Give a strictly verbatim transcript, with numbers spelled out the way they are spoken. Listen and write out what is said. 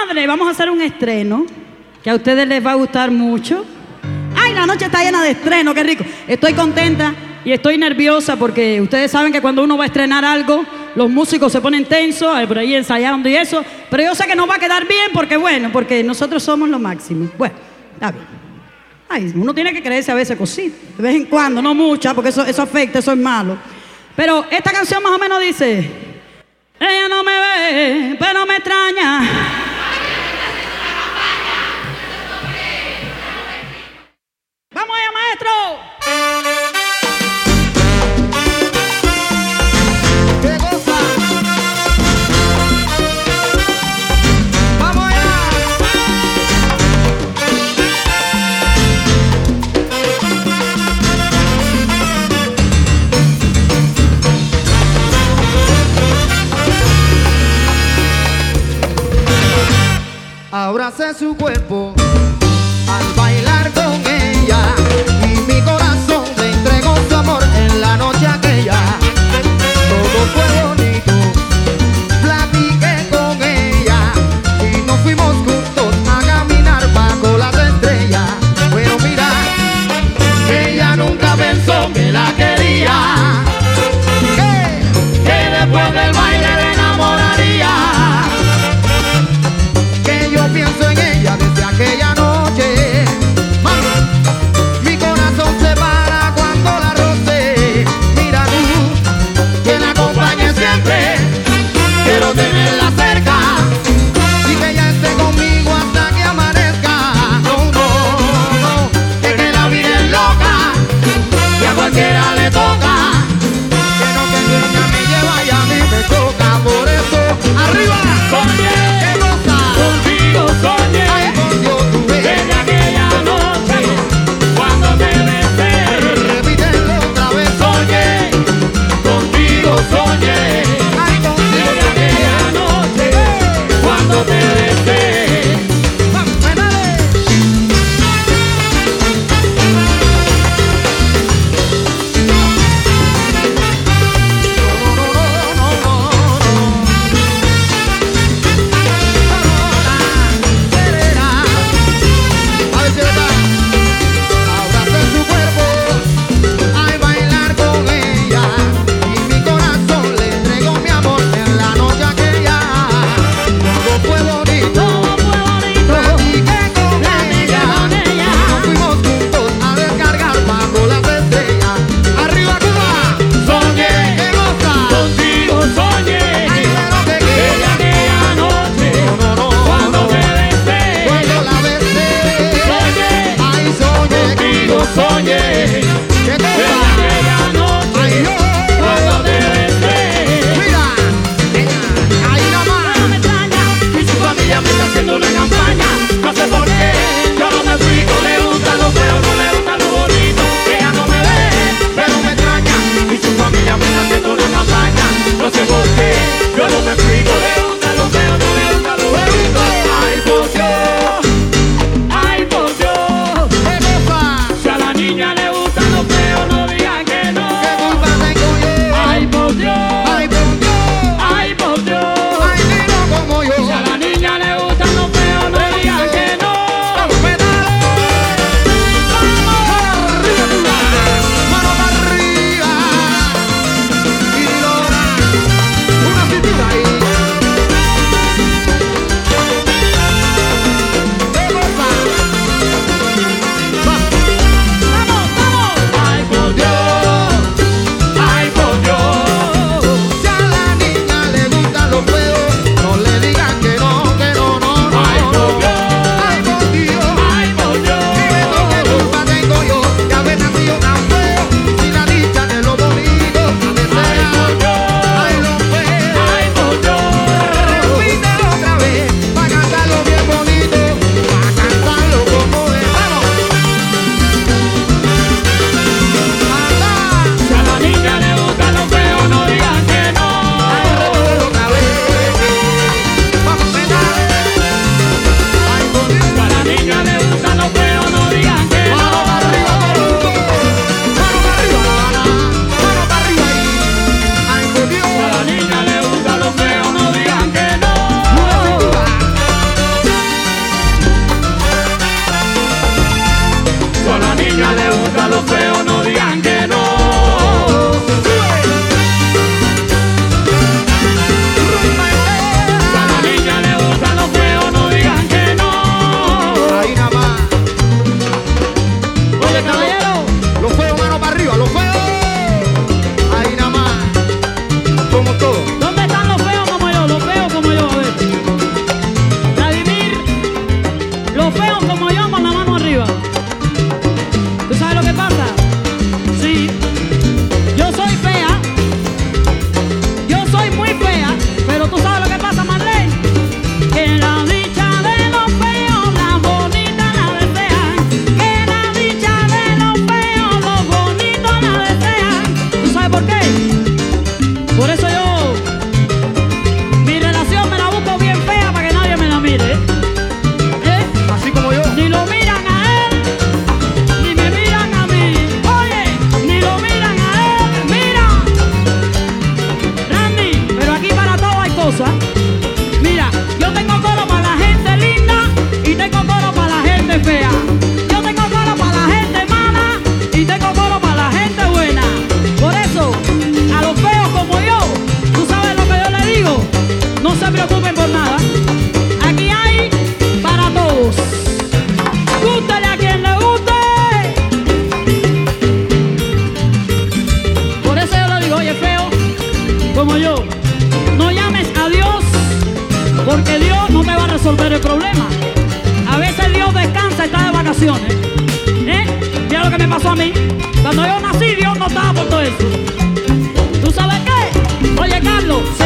Comadre, vamos a hacer un estreno que a ustedes les va a gustar mucho. ¡Ay, la noche está llena de estreno! ¡Qué rico! Estoy contenta y estoy nerviosa porque ustedes saben que cuando uno va a estrenar algo, los músicos se ponen tensos, por ahí ensayando y eso. Pero yo sé que nos va a quedar bien porque, bueno, porque nosotros somos lo máximo. Bueno, está bien. Ay, uno tiene que creerse a veces cositas, de vez en cuando, no muchas, porque eso, eso afecta, eso es malo. Pero esta canción más o menos dice: ella no me ve, pero me extraña. ¡Vamos allá, maestro! ¡Qué cosa! ¡Vamos allá! Abrace su cuerpo al bailar con ella, y mi corazón le entregó su amor en la noche aquella. Todo fue bonito, platiqué con ella y nos fuimos juntos a caminar bajo las estrellas. Pero mira, ella nunca pensó que la quería, que, que después del baile le enamoraría. Que yo pienso en ella desde aquella noche. Mami, mi corazón se para cuando la roce. Mira tú, que la acompañe siempre. Mira, yo tengo coro para la gente linda y tengo coro para la gente fea. Yo tengo coro para la gente mala y tengo coro para la gente buena. Por eso, a los feos como yo, tú sabes lo que yo les digo, no se preocupen por nada. Aquí hay para todos. Gústale a quien le guste. Por eso yo le digo, oye feo, como yo, no llames a Dios, porque Dios no te va a resolver el problema. A veces Dios descansa y está de vacaciones. ¿Eh? Mira lo que me pasó a mí. Cuando yo nací, Dios no estaba por todo eso. ¿Tú sabes qué? Oye, Carlos.